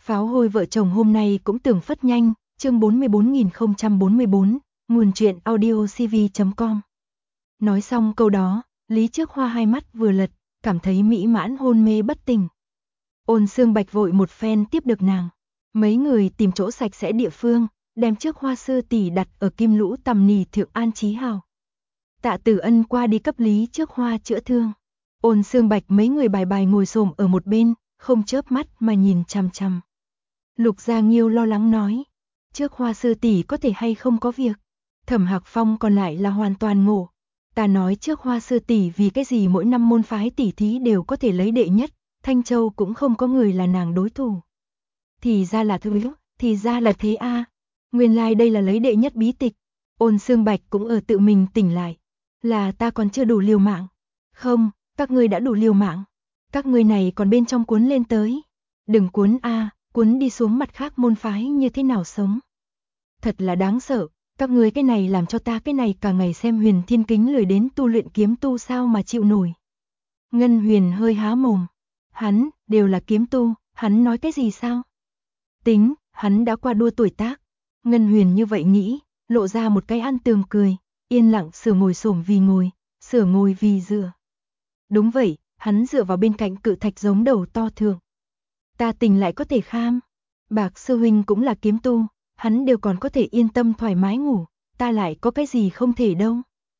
Pháo hôi vợ chồng hôm nay cũng tưởng phất nhanh, chương 44044, nguồn truyện audiocv.com. Nói xong câu đó, Lý Trước Hoa hai mắt vừa lật, cảm thấy mỹ mãn hôn mê bất tỉnh. Ôn Xương Bạch vội một phen tiếp được nàng. Mấy người tìm chỗ sạch sẽ địa phương, đem Trước Hoa sư tỷ đặt ở Kim Lũ Tầm Nì thượng an trí hào. Tạ Tử Ân qua đi cấp Lý Trước Hoa chữa thương. Ôn Xương Bạch mấy người bài bài ngồi xổm ở một bên, không chớp mắt mà nhìn chằm chằm. Lục Gia Nghiêu lo lắng nói, Trước Hoa sư tỷ có thể hay không có việc. Thẩm Hạc Phong còn lại là hoàn toàn ngộ. Ta nói Trước Hoa sư tỷ vì cái gì mỗi năm môn phái tỷ thí đều có thể lấy đệ nhất, Thanh Châu cũng không có người là nàng đối thủ. Thì ra là thì ra là thế a. Nguyên lai đây là lấy đệ nhất bí tịch. Ôn Xương Bạch cũng ở tự mình tỉnh lại. Là ta còn chưa đủ liều mạng. Không, các ngươi đã đủ liều mạng. Các ngươi này còn bên trong cuốn lên tới. Đừng cuốn a, cuốn đi xuống mặt khác môn phái như thế nào sống. Thật là đáng sợ, các ngươi cái này làm cho ta cái này cả ngày xem Huyền Thiên Kính lười đến tu luyện kiếm tu sao mà chịu nổi. Ngân Huyền hơi há mồm. Hắn, đều là kiếm tu, hắn nói cái gì sao? Tính, hắn đã qua đua tuổi tác. Ngân Huyền như vậy nghĩ, lộ ra một cái ăn tường cười, yên lặng sửa ngồi xổm vì ngồi, sửa ngồi vì dựa. Đúng vậy, hắn dựa vào bên cạnh cự thạch giống đầu to thượng. Ta tỉnh lại có thể kham. Bạc sư huynh cũng là kiếm tu, hắn đều còn có thể yên tâm thoải mái ngủ, ta lại có cái gì không thể đâu.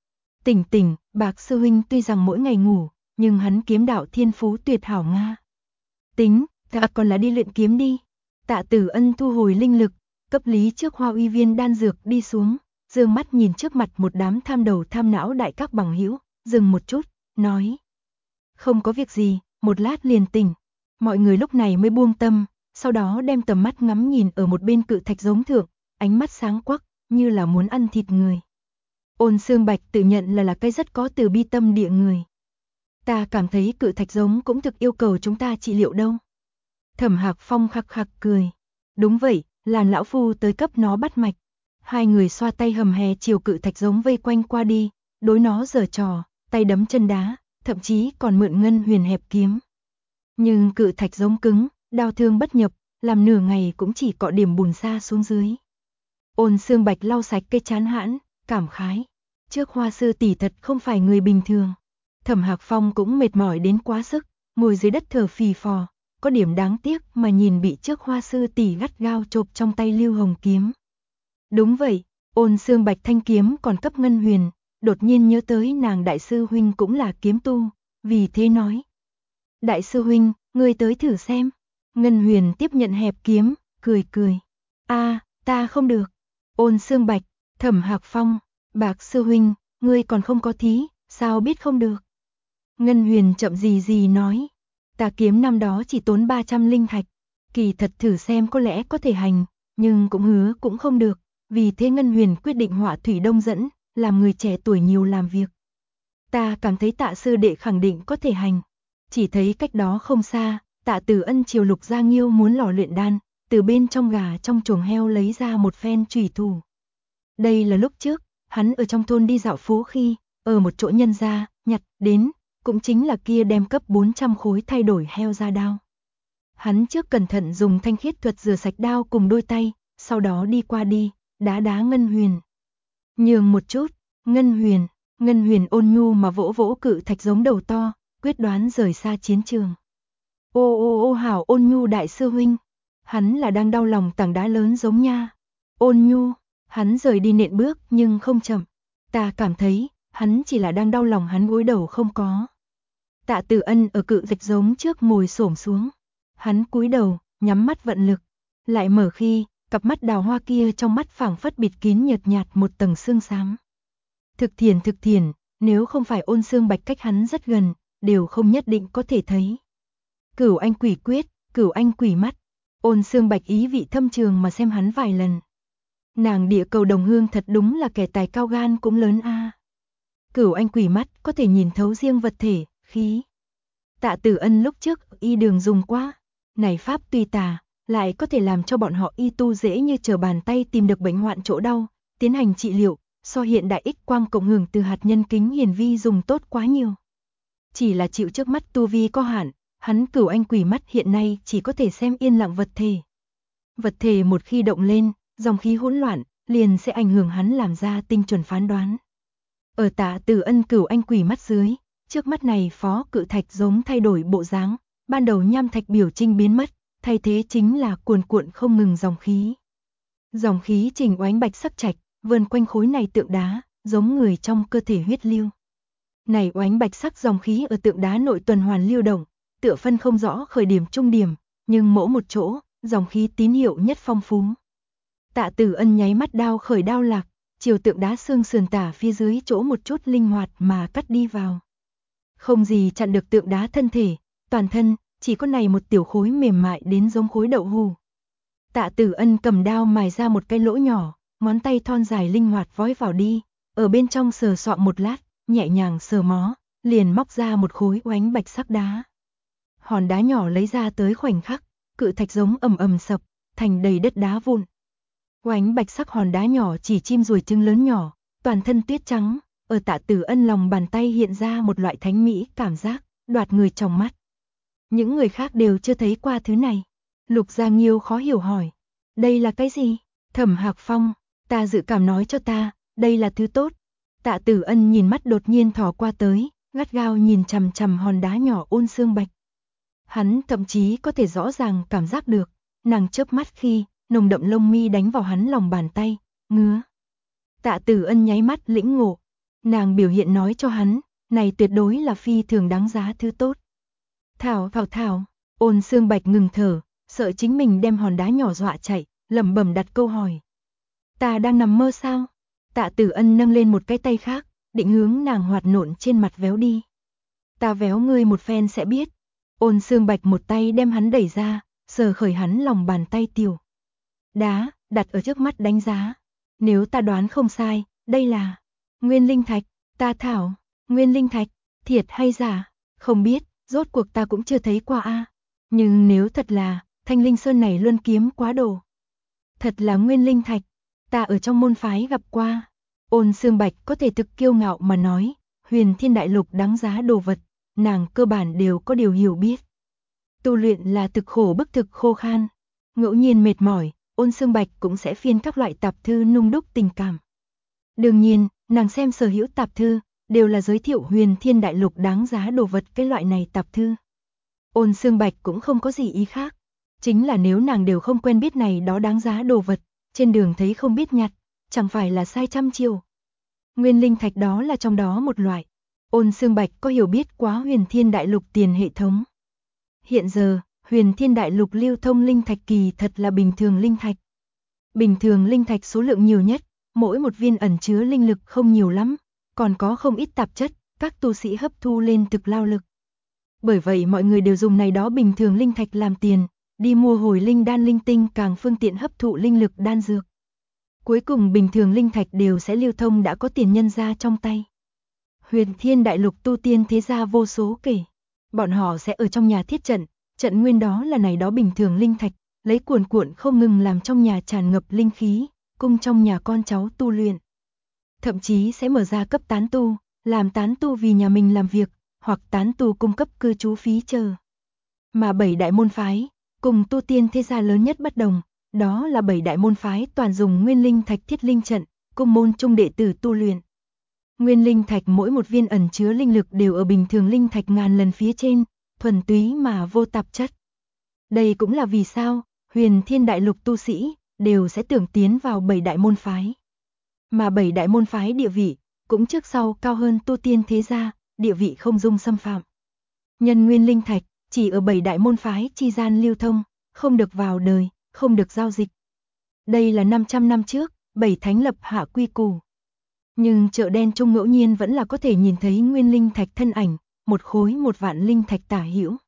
Tỉnh, Bạc sư huynh tuy rằng mỗi ngày ngủ, nhưng hắn kiếm đạo thiên phú tuyệt hảo nga. Tính, ta còn là đi luyện kiếm đi. Tạ Tử Ân thu hồi linh lực, cấp Lý Trước Hoa uy viên đan dược đi xuống, dương mắt nhìn trước mặt một đám tham đầu tham não đại các bằng hữu, dừng một chút, nói. Không có việc gì, một lát liền tỉnh. Mọi người lúc này mới buông tâm, sau đó đem tầm mắt ngắm nhìn ở một bên cự thạch giống thượng, ánh mắt sáng quắc, như là muốn ăn thịt người. Ôn Xương Bạch tự nhận là cái rất có từ bi tâm địa người. Ta cảm thấy cự thạch giống cũng thực yêu cầu chúng ta trị liệu đâu. Thẩm Hạc Phong khắc khắc cười. Đúng vậy, làn lão phu tới cấp nó bắt mạch. Hai người xoa tay hầm hè chiều cự thạch giống vây quanh qua đi, đối nó giở trò, tay đấm chân đá, thậm chí còn mượn Ngân Huyền hẹp kiếm. Nhưng cự thạch giống cứng, đao thương bất nhập, làm nửa ngày cũng chỉ cọ điểm bùn sa xuống dưới. Ôn Xương Bạch lau sạch cây chán hãn, cảm khái. Trước Hoa sư tỷ thật không phải người bình thường. Thẩm Hạc Phong cũng mệt mỏi đến quá sức, ngồi dưới đất thở phì phò, có điểm đáng tiếc mà nhìn bị Trước Hoa sư tỷ gắt gao chộp trong tay Lưu Hồng kiếm. Đúng vậy, Ôn Xương Bạch thanh kiếm còn cấp Ngân Huyền, đột nhiên nhớ tới nàng đại sư huynh cũng là kiếm tu, vì thế nói. Đại sư huynh, ngươi tới thử xem. Ngân Huyền tiếp nhận hẹp kiếm, cười. Ta không được. Ôn Xương Bạch, Thẩm Hạc Phong, Bạc sư huynh, ngươi còn không có thí, sao biết không được. Ngân Huyền chậm gì nói. Ta kiếm năm đó chỉ tốn 300 linh thạch. Kỳ thật thử xem có lẽ có thể hành, nhưng cũng hứa cũng không được. Vì thế Ngân Huyền quyết định họa thủy đông dẫn, làm người trẻ tuổi nhiều làm việc. Ta cảm thấy Tạ sư đệ khẳng định có thể hành. Chỉ thấy cách đó không xa, Tạ Tử Ân chiều Lục Gia Nghiêu muốn lò luyện đan, từ bên trong gà trong chuồng heo lấy ra một phen chủy thủ. Đây là lúc trước, hắn ở trong thôn đi dạo phố khi, ở một chỗ nhân gia, nhặt đến, cũng chính là kia đem cấp 400 khối thay đổi heo ra đao. Hắn trước cẩn thận dùng thanh khiết thuật rửa sạch đao cùng đôi tay, sau đó đi qua đi, đá Ngân Huyền. Nhường một chút, Ngân Huyền ôn nhu mà vỗ cự thạch giống đầu to, quyết đoán rời xa chiến trường. Ô hảo ôn nhu đại sư huynh, hắn là đang đau lòng tảng đá lớn giống nha. Ôn nhu, hắn rời đi nện bước nhưng không chậm. Ta cảm thấy, hắn chỉ là đang đau lòng hắn gối đầu không có. Tạ Tử Ân ở cự thạch giống trước ngồi xổm xuống. Hắn cúi đầu, nhắm mắt vận lực. Lại mở khi, cặp mắt đào hoa kia trong mắt phảng phất bịt kín nhợt nhạt một tầng sương xám. Thực thiền, nếu không phải Ôn Xương Bạch cách hắn rất gần, đều không nhất định có thể thấy. Cửu anh quỷ quyết, cửu anh quỷ mắt. Ôn Xương Bạch ý vị thâm trường mà xem hắn vài lần. Nàng địa cầu đồng hương thật đúng là kẻ tài cao gan cũng lớn a. Cửu anh quỷ mắt có thể nhìn thấu riêng vật thể, khí. Tạ Tử Ân lúc trước y đường dùng qua, này pháp tùy tà, lại có thể làm cho bọn họ y tu dễ như trở bàn tay tìm được bệnh hoạn chỗ đau, tiến hành trị liệu, so hiện đại X quang cộng hưởng từ hạt nhân kính hiển vi dùng tốt quá nhiều. Chỉ là chịu trước mắt tu vi có hạn, hắn cửu anh quỷ mắt hiện nay chỉ có thể xem yên lặng vật thể, Vật thể một khi động lên, dòng khí hỗn loạn, liền sẽ ảnh hưởng hắn làm ra tinh chuẩn phán đoán. Ở Tạ Tử Ân Cửu Anh Quỷ mắt dưới, trước mắt này phó cự thạch giống thay đổi bộ dáng, ban đầu nham thạch biểu trưng biến mất, thay thế chính là cuồn cuộn không ngừng dòng khí. Dòng khí chỉnh oánh bạch sắc trạch, vờn quanh khối này tượng đá, giống người trong cơ thể huyết lưu. Này oánh bạch sắc dòng khí ở tượng đá nội tuần hoàn lưu động, tựa phân không rõ khởi điểm trung điểm, nhưng mỗi một chỗ, dòng khí tín hiệu nhất phong phú. Tạ Tử Ân nháy mắt đao khởi đao lạc, chiều tượng đá xương sườn tả phía dưới chỗ một chút linh hoạt mà cắt đi vào. Không gì chặn được tượng đá thân thể, toàn thân, chỉ có này một tiểu khối mềm mại đến giống khối đậu hù. Tạ Tử Ân cầm đao mài ra một cái lỗ nhỏ, ngón tay thon dài linh hoạt vói vào đi, ở bên trong sờ soạn một lát, nhẹ nhàng sờ mó, liền móc ra một khối oánh bạch sắc đá. Hòn đá nhỏ lấy ra tới khoảnh khắc, cự thạch giống ầm ầm sập, thành đầy đất đá vụn. Oánh bạch sắc hòn đá nhỏ chỉ chim ruồi trứng lớn nhỏ, toàn thân tuyết trắng, ở Tạ Tử Ân lòng bàn tay hiện ra một loại thánh mỹ cảm giác, đoạt người trong mắt. Những người khác đều chưa thấy qua thứ này. Lục Gia Nghiêu khó hiểu hỏi, đây là cái gì? Thẩm Hạc Phong, ta dự cảm nói cho ta, đây là thứ tốt. Tạ Tử Ân nhìn mắt đột nhiên thò qua tới, gắt gao nhìn chằm chằm hòn đá nhỏ ôn xương bạch. Hắn thậm chí có thể rõ ràng cảm giác được, nàng chớp mắt khi, nồng đậm lông mi đánh vào hắn lòng bàn tay, ngứa. Tạ Tử Ân nháy mắt lĩnh ngộ, nàng biểu hiện nói cho hắn, này tuyệt đối là phi thường đáng giá thứ tốt. Thảo, ôn xương bạch ngừng thở, sợ chính mình đem hòn đá nhỏ dọa chạy, lẩm bẩm đặt câu hỏi. Ta đang nằm mơ sao? Tạ Tử Ân nâng lên một cái tay khác, định hướng nàng hoạt nộn trên mặt véo đi. Ta véo ngươi một phen sẽ biết. Ôn xương bạch một tay đem hắn đẩy ra, sờ khởi hắn lòng bàn tay tiểu. Đá, đặt ở trước mắt đánh giá. Nếu ta đoán không sai, đây là Nguyên Linh Thạch. Ta thảo, Nguyên Linh Thạch, thiệt hay giả? Không biết, rốt cuộc ta cũng chưa thấy qua a. Nhưng nếu thật là, Thanh Linh Sơn này luân kiếm quá đồ. Thật là Nguyên Linh Thạch, ta ở trong môn phái gặp qua. Ôn xương bạch có thể thực kiêu ngạo mà nói, Huyền Thiên Đại Lục đáng giá đồ vật, nàng cơ bản đều có điều hiểu biết. Tu luyện là thực khổ bức thực khô khan, ngẫu nhiên mệt mỏi, ôn xương bạch cũng sẽ phiên các loại tạp thư nung đúc tình cảm. Đương nhiên, nàng xem sở hữu tạp thư, đều là giới thiệu Huyền Thiên Đại Lục đáng giá đồ vật cái loại này tạp thư. Ôn xương bạch cũng không có gì ý khác, chính là nếu nàng đều không quen biết này đó đáng giá đồ vật, trên đường thấy không biết nhặt, chẳng phải là sai trăm chiêu. Nguyên Linh Thạch đó là trong đó một loại. Ôn xương bạch có hiểu biết quá Huyền Thiên Đại Lục tiền hệ thống. Hiện giờ, Huyền Thiên Đại Lục lưu thông linh thạch kỳ thật là bình thường linh thạch. Bình thường linh thạch số lượng nhiều nhất, mỗi một viên ẩn chứa linh lực không nhiều lắm, còn có không ít tạp chất, các tu sĩ hấp thu lên thực lao lực. Bởi vậy mọi người đều dùng này đó bình thường linh thạch làm tiền, đi mua hồi linh đan linh tinh càng phương tiện hấp thụ linh lực đan dược. Cuối cùng bình thường linh thạch đều sẽ lưu thông đã có tiền nhân ra trong tay. Huyền Thiên Đại Lục tu tiên thế gia vô số kể. Bọn họ sẽ ở trong nhà thiết trận, trận nguyên đó là này đó bình thường linh thạch, lấy cuồn cuộn không ngừng làm trong nhà tràn ngập linh khí, cung trong nhà con cháu tu luyện. Thậm chí sẽ mở ra cấp tán tu, làm tán tu vì nhà mình làm việc, hoặc tán tu cung cấp cư trú phí chờ. Mà 7 đại môn phái, cùng tu tiên thế gia lớn nhất bất đồng, đó là 7 đại môn phái toàn dùng nguyên linh thạch thiết linh trận, cùng môn trung đệ tử tu luyện. Nguyên linh thạch mỗi một viên ẩn chứa linh lực đều ở bình thường linh thạch ngàn lần phía trên, thuần túy mà vô tạp chất. Đây cũng là vì sao, Huyền Thiên Đại Lục tu sĩ, đều sẽ tưởng tiến vào 7 đại môn phái. Mà 7 đại môn phái địa vị, cũng trước sau cao hơn tu tiên thế gia, địa vị không dung xâm phạm. Nhân nguyên linh thạch, chỉ ở 7 đại môn phái chi gian lưu thông, không được vào đời, không được giao dịch. Đây là 500 năm trước, 7 thánh lập hạ quy củ. Nhưng chợ đen trung ngẫu nhiên vẫn là có thể nhìn thấy nguyên linh thạch thân ảnh, một khối 1 vạn linh thạch tả hữu.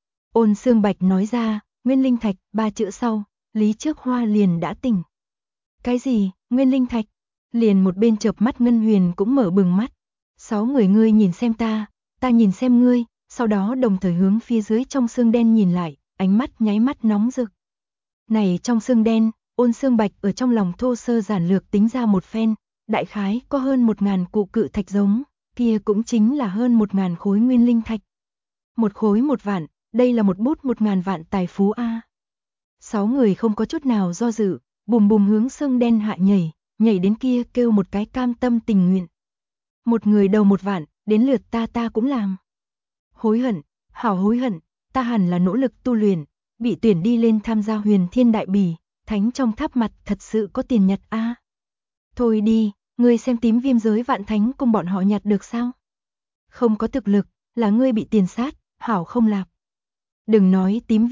Ôn xương bạch nói ra, nguyên linh thạch, 3 chữ sau, Lý Trước Hoa liền đã tỉnh. Cái gì, nguyên linh thạch? Liền một bên chợp mắt Ngân Huyền cũng mở bừng mắt. 6 người ngươi nhìn xem ta nhìn xem ngươi, sau đó đồng thời hướng phía dưới trong xương đen nhìn lại, ánh mắt nháy mắt nóng rực. Này trong xương đen, ôn xương bạch ở trong lòng thô sơ giản lược tính ra một phen, đại khái có hơn 1000 cụ cự thạch giống, kia cũng chính là hơn 1000 khối nguyên linh thạch. Một khối 1 vạn, đây là một bút 1000 vạn tài phú a. 6 người không có chút nào do dự, bùm bùm hướng xương đen hạ nhảy đến kia kêu một cái cam tâm tình nguyện. Một người đầu một vạn, đến lượt ta cũng làm. Hối hận, hảo hối hận, ta hẳn là nỗ lực tu luyện, bị tuyển đi lên tham gia Huyền Thiên Đại Bỉ, thánh trong tháp mặt thật sự có tiền nhặt a. Thôi đi, ngươi xem tím viêm giới vạn thánh cùng bọn họ nhặt được sao? Không có thực lực, là ngươi bị tiền sát, hảo không lạp. Đừng nói tím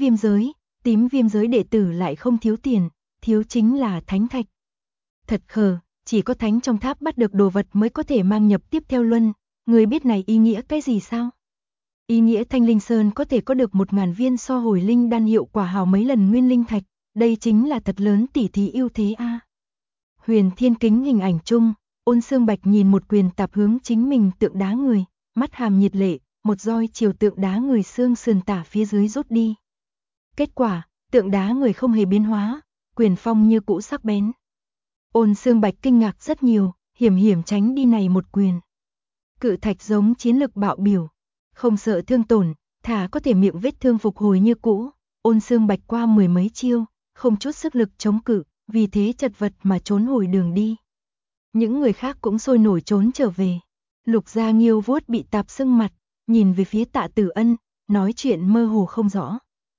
viêm giới đệ tử lại không thiếu tiền, thiếu chính là thánh thạch. Thật khờ, chỉ có thánh trong tháp bắt được đồ vật mới có thể mang nhập tiếp theo luân, ngươi biết này ý nghĩa cái gì sao? Ý nghĩa Thanh Linh Sơn có thể có được 1000 viên so hồi linh đan hiệu quả hào mấy lần nguyên linh thạch, đây chính là thật lớn tỉ thí ưu thế a. Huyền Thiên Kính hình ảnh chung, Ôn Xương Bạch nhìn một quyền tạp hướng chính mình tượng đá người, mắt hàm nhiệt lệ, một roi chiều tượng đá người xương sườn tả phía dưới rút đi. Kết quả, tượng đá người không hề biến hóa, quyền phong như cũ sắc bén. Ôn Xương Bạch kinh ngạc rất nhiều, hiểm tránh đi này một quyền. Cự thạch giống chiến lực bạo biểu, không sợ thương tổn, thả có thể miệng vết thương phục hồi như cũ. Ôn Xương Bạch qua 10 mấy chiêu, không chút sức lực chống cự, vì thế chật vật mà trốn hồi đường đi. Những người khác cũng sôi nổi trốn trở về. Lục Gia Nghiêu vuốt bị tạp sưng mặt, nhìn về phía Tạ Tử Ân, nói chuyện mơ hồ không rõ.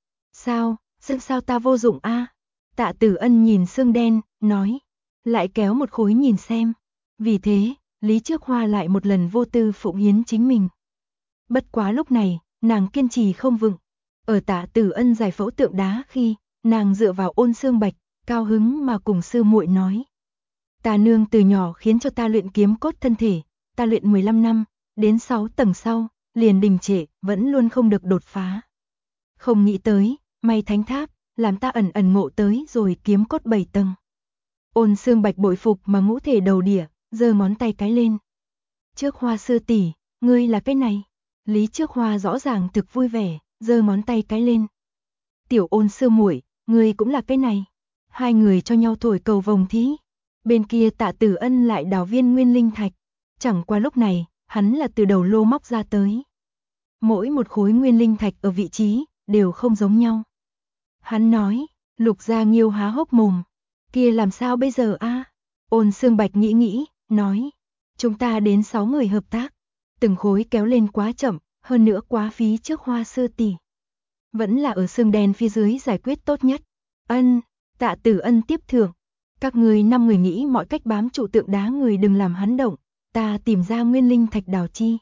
Sao ta vô dụng a? Tạ Tử Ân nhìn xương đen, nói, lại kéo một khối nhìn xem. Vì thế, Lý Trước Hoa lại một lần vô tư phụng hiến chính mình. Bất quá lúc này, nàng kiên trì không vững. Ở Tạ Tử Ân giải phẫu tượng đá khi, nàng dựa vào Ôn Xương Bạch, cao hứng mà cùng sư muội nói. Ta nương từ nhỏ khiến cho ta luyện kiếm cốt thân thể, ta luyện 15 năm, đến 6 tầng sau, liền đình trệ, vẫn luôn không được đột phá. Không nghĩ tới, may thánh tháp, làm ta ẩn ngộ tới rồi kiếm cốt 7 tầng. Ôn Xương Bạch bội phục mà ngũ thể đầu đỉa, giơ ngón tay cái lên. Trước Hoa sư tỷ, ngươi là cái này. Lý Trước Hoa rõ ràng thực vui vẻ, giơ ngón tay cái lên. Tiểu Ôn sư muội, ngươi cũng là cái này. Hai người cho nhau thổi cầu vồng thí. Bên kia Tạ Tử Ân lại đào viên nguyên linh thạch. Chẳng qua lúc này, hắn là từ đầu lô móc ra tới. Mỗi một khối nguyên linh thạch ở vị trí, đều không giống nhau. Hắn nói, Lục Gia Nghiêu há hốc mồm. Kia làm sao bây giờ a? Ôn Xương Bạch nghĩ, nói. Chúng ta đến 6 người hợp tác. Từng khối kéo lên quá chậm, hơn nữa quá phí Trước Hoa sư tỷ. Vẫn là ở xương đen phía dưới giải quyết tốt nhất. Ân, Tạ Tử Ân tiếp thưởng. Các người 5 người nghĩ mọi cách bám trụ tượng đá người đừng làm hắn động, ta tìm ra nguyên linh thạch đào chi.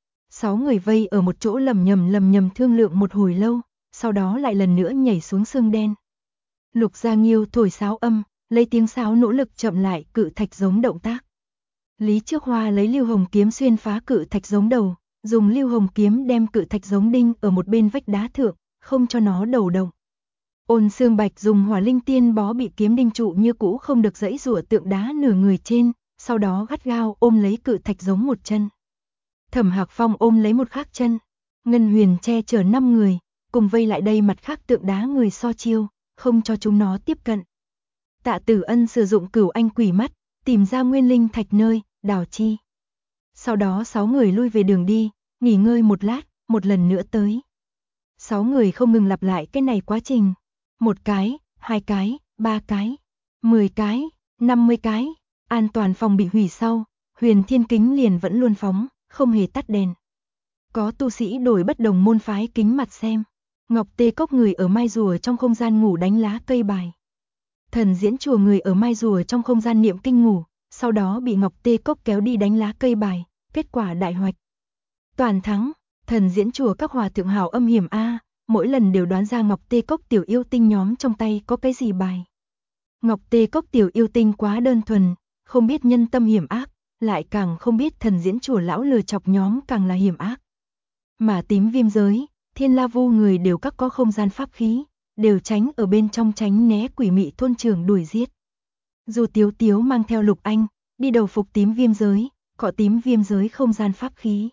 6 người vây ở một chỗ lầm nhầm thương lượng một hồi lâu, sau đó lại lần nữa nhảy xuống xương đen. Lục Gia Nghiêu thổi sáo âm, lấy tiếng sáo nỗ lực chậm lại cự thạch giống động tác. Lý Trước Hoa lấy lưu hồng kiếm xuyên phá cự thạch giống đầu, dùng lưu hồng kiếm đem cự thạch giống đinh ở một bên vách đá thượng, không cho nó đầu động. Ôn Xương Bạch dùng hỏa linh tiên bó bị kiếm đinh trụ như cũ không được giãy giụa tượng đá nửa người trên, sau đó gắt gao ôm lấy cự thạch giống một chân. Thẩm Hạc Phong ôm lấy một khác chân. Ngân Huyền che chở 5 người, cùng vây lại đây mặt khác tượng đá người so chiêu, không cho chúng nó tiếp cận. Tạ Tử Ân sử dụng Cửu Anh Quỷ Mắt, tìm ra nguyên linh thạch nơi, đào chi. Sau đó 6 người lui về đường đi, nghỉ ngơi một lát, một lần nữa tới. 6 người không ngừng lặp lại cái này quá trình. 1 cái, 2 cái, 3 cái, 10 cái, 50 cái. An toàn phòng bị hủy sau, Huyền Thiên Kính liền vẫn luôn phóng, không hề tắt đèn. Có tu sĩ đổi bất đồng môn phái kính mặt xem. Ngọc Tê Cốc người ở Mai Rùa trong không gian ngủ đánh lá cây bài. Thần Diễn Chùa người ở Mai Rùa trong không gian niệm kinh ngủ, sau đó bị Ngọc Tê Cốc kéo đi đánh lá cây bài, kết quả đại hoạch. Toàn thắng, Thần Diễn Chùa các hòa thượng hảo âm hiểm a, mỗi lần đều đoán ra Ngọc Tê Cốc tiểu yêu tinh nhóm trong tay có cái gì bài. Ngọc Tê Cốc tiểu yêu tinh quá đơn thuần, không biết nhân tâm hiểm ác, lại càng không biết Thần Diễn Chùa lão lừa chọc nhóm càng là hiểm ác. Mà tím viêm giới, Thiên La Vu người đều các có không gian pháp khí, đều tránh ở bên trong tránh né quỷ mị thôn trưởng đuổi giết. Dù Tiếu Tiếu mang theo Lục Anh, đi đầu phục tím viêm giới, cọ tím viêm giới không gian pháp khí.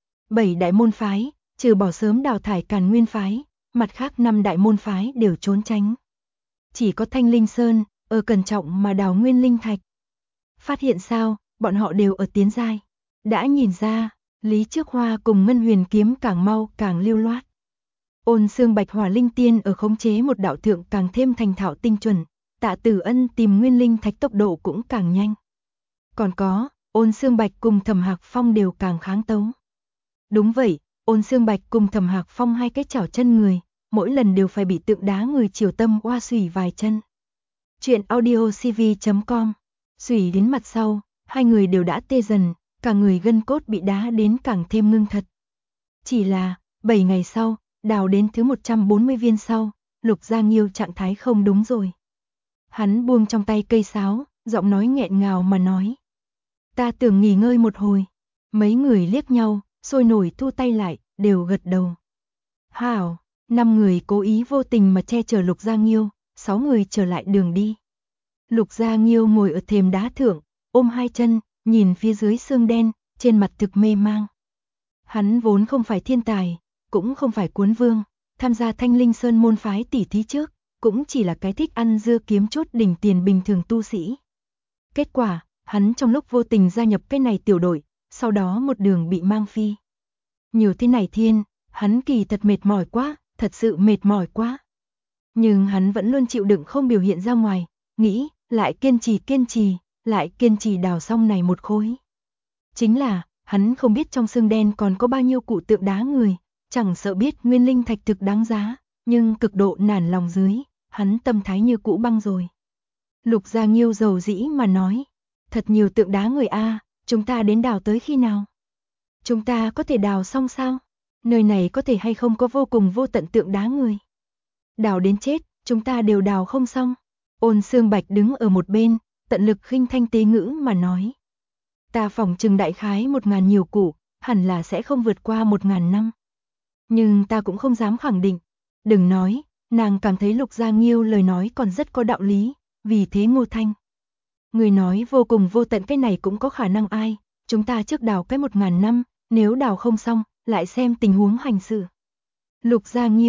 7 đại môn phái, trừ bỏ sớm đào thải Càn Nguyên phái, mặt khác 5 đại môn phái đều trốn tránh. Chỉ có Thanh Linh Sơn, ở cẩn trọng mà đào nguyên linh thạch. Phát hiện sao, bọn họ đều ở tiến giai. Đã nhìn ra, Lý Trước Hoa cùng Ngân Huyền kiếm càng mau càng lưu loát. Ôn Xương Bạch Hỏa Linh Tiên ở khống chế một đạo thượng càng thêm thành thạo tinh chuẩn, Tạ Tử Ân tìm nguyên linh thạch tốc độ cũng càng nhanh. Còn có, Ôn Xương Bạch cùng Thẩm Hạc Phong đều càng kháng tấu. Đúng vậy, Ôn Xương Bạch cùng Thẩm Hạc Phong hai cái chảo chân người, mỗi lần đều phải bị tượng đá người chiều tâm oa xùy vài chân. Chuyện audiocv.com. Xùy đến mặt sau, hai người đều đã tê dần, cả người gân cốt bị đá đến càng thêm ngưng thật. Chỉ là, 7 ngày sau, đào đến thứ 140 viên sau, Lục Gia Nghiêu trạng thái không đúng rồi. Hắn buông trong tay cây sáo, giọng nói nghẹn ngào mà nói. Ta tưởng nghỉ ngơi một hồi. Mấy người liếc nhau, sôi nổi thu tay lại, đều gật đầu. Hảo, 5 người cố ý vô tình mà che chở Lục Gia Nghiêu, 6 người trở lại đường đi. Lục Gia Nghiêu ngồi ở thềm đá thượng, ôm hai chân, nhìn phía dưới xương đen, trên mặt thực mê mang. Hắn vốn không phải thiên tài, cũng không phải cuốn vương, tham gia Thanh Linh Sơn môn phái tỉ thí trước, cũng chỉ là cái thích ăn dưa kiếm chốt đỉnh tiền bình thường tu sĩ. Kết quả, hắn trong lúc vô tình gia nhập cái này tiểu đội, sau đó một đường bị mang phi. Nhiều thế này thiên, hắn kỳ thật mệt mỏi quá, thật sự mệt mỏi quá. Nhưng hắn vẫn luôn chịu đựng không biểu hiện ra ngoài, nghĩ, lại kiên trì đào xong này một khối. Chính là, hắn không biết trong xương đen còn có bao nhiêu cụ tượng đá người, chẳng sợ biết nguyên linh thạch thực đáng giá, nhưng cực độ nản lòng dưới, hắn tâm thái như cũ băng rồi. Lục Gia Nghiêu dầu dĩ mà nói, thật nhiều tượng đá người a, chúng ta đến đào tới khi nào? Chúng ta có thể đào xong sao? Nơi này có thể hay không có vô cùng vô tận tượng đá người? Đào đến chết, chúng ta đều đào không xong. Ôn Xương Bạch đứng ở một bên, tận lực khinh thanh tế ngữ mà nói. Ta phỏng chừng đại khái 1000 nhiều củ, hẳn là sẽ không vượt qua 1000 năm. Nhưng ta cũng không dám khẳng định. Đừng nói, nàng cảm thấy Lục Gia Nghiêu lời nói còn rất có đạo lý, vì thế Ngô Thanh. Người nói vô cùng vô tận cái này cũng có khả năng ai, chúng ta trước đào cái 1000 năm, nếu đào không xong, lại xem tình huống hành sự. Lục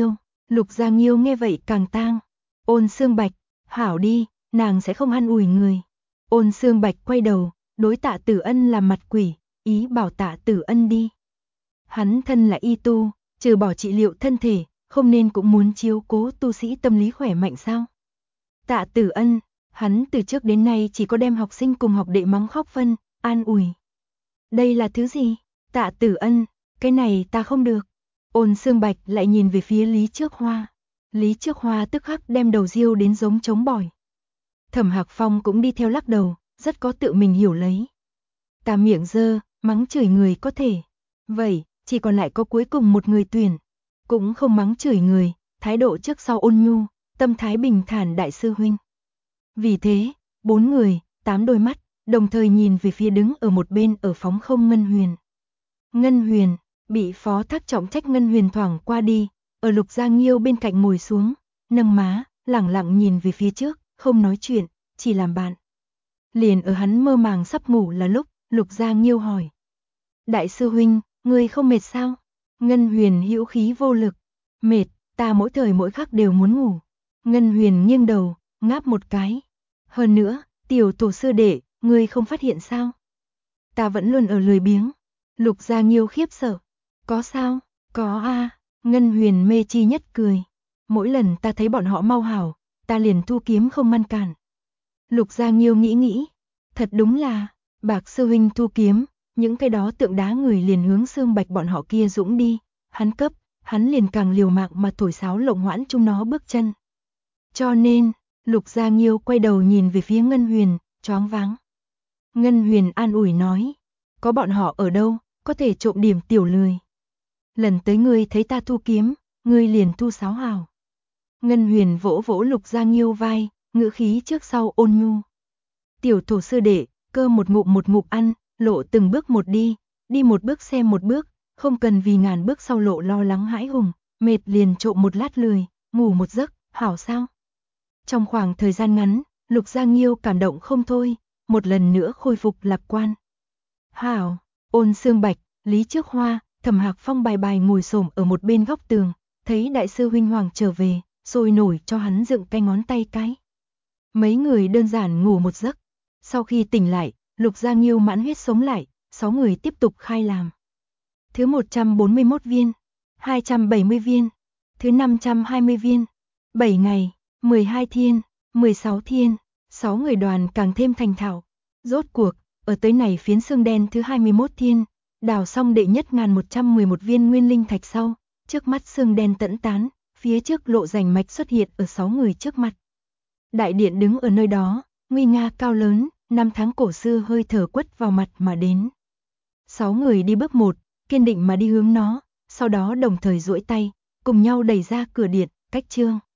Gia Nghiêu nghe vậy càng tang. Ôn Xương Bạch, hảo đi, nàng sẽ không ăn ủi người. Ôn Xương Bạch quay đầu, đối Tạ Tử Ân làm mặt quỷ, ý bảo Tạ Tử Ân đi. Hắn thân là y tu, trừ bỏ trị liệu thân thể, không nên cũng muốn chiếu cố tu sĩ tâm lý khỏe mạnh sao? Tạ Tử Ân, hắn từ trước đến nay chỉ có đem học sinh cùng học đệ mắng khóc phân, an ủi. Đây là thứ gì? Tạ Tử Ân, cái này ta không được. Ôn Xương Bạch lại nhìn về phía Lý Trước Hoa. Lý Trước Hoa tức khắc đem đầu riêu đến giống trống bỏi. Thẩm Hạc Phong cũng đi theo lắc đầu, rất có tự mình hiểu lấy. Ta miệng dơ, mắng chửi người có thể. Vậy, chỉ còn lại có cuối cùng một người tuyển. Cũng không mắng chửi người, thái độ trước sau ôn nhu, tâm thái bình thản đại sư huynh. Vì thế, 4 người, 8 đôi mắt, đồng thời nhìn về phía đứng ở một bên ở phóng không Ngân Huyền. Ngân Huyền, bị phó thác trọng trách Ngân Huyền thoảng qua đi, ở Lục Gia Nghiêu bên cạnh ngồi xuống, nâng má, lẳng lặng nhìn về phía trước, không nói chuyện, chỉ làm bạn. Liền ở hắn mơ màng sắp ngủ là lúc, Lục Gia Nghiêu hỏi. Đại sư huynh, ngươi không mệt sao? Ngân Huyền hữu khí vô lực. Mệt, ta mỗi thời mỗi khắc đều muốn ngủ. Ngân Huyền nghiêng đầu, ngáp một cái. Hơn nữa, tiểu tổ sư đệ, ngươi không phát hiện sao? Ta vẫn luôn ở lười biếng. Lục Gia Nghiêu khiếp sợ. Có sao? Có a. Ngân Huyền mê chi nhất cười. Mỗi lần ta thấy bọn họ mau hảo, ta liền thu kiếm không ngăn cản. Lục Gia Nghiêu nghĩ. Thật đúng là, Bạc sư huynh thu kiếm, những cái đó tượng đá người liền hướng Xương Bạch bọn họ kia dũng đi. Hắn liền càng liều mạng mà thổi sáo lộng hoãn chúng nó bước chân. Cho nên, Lục Gia Nghiêu quay đầu nhìn về phía Ngân Huyền, choáng váng. Ngân Huyền an ủi nói, có bọn họ ở đâu, có thể trộm điểm tiểu lười. Lần tới ngươi thấy ta thu kiếm, ngươi liền thu sáo hào. Ngân Huyền vỗ vỗ Lục Gia Nghiêu vai, ngữ khí trước sau ôn nhu. Tiểu tổ sư đệ, cơ một ngụm ăn, lộ từng bước một đi một bước xem một bước, không cần vì ngàn bước sau lộ lo lắng hãi hùng, mệt liền trộm một lát lười, ngủ một giấc, hảo sao? Trong khoảng thời gian ngắn, Lục Gia Nghiêu cảm động không thôi, một lần nữa khôi phục lạc quan. Hảo, Ôn Xương Bạch, Lý Trước Hoa, Thẩm Hạc Phong bài ngồi xổm ở một bên góc tường, thấy đại sư huynh Hoàng trở về, sôi nổi cho hắn dựng cái ngón tay cái. Mấy người đơn giản ngủ một giấc, sau khi tỉnh lại, Lục Gia Nghiêu mãn huyết sống lại, 6 người tiếp tục khai làm. Thứ 141 viên, 270 viên, thứ 520 viên. 7 ngày, 12 thiên, 16 thiên, 6 người đoàn càng thêm thành thạo. Rốt cuộc, ở tới này phiến xương đen thứ 21 thiên, đào xong đệ nhất 1111 viên nguyên linh thạch sau, trước mắt xương đen tẫn tán, phía trước lộ rành mạch xuất hiện ở 6 người trước mặt. Đại điện đứng ở nơi đó, nguy nga cao lớn, năm tháng cổ xưa hơi thở quất vào mặt mà đến. 6 người đi bước một, kiên định mà đi hướng nó, sau đó đồng thời duỗi tay, cùng nhau đẩy ra cửa điện, cách trương.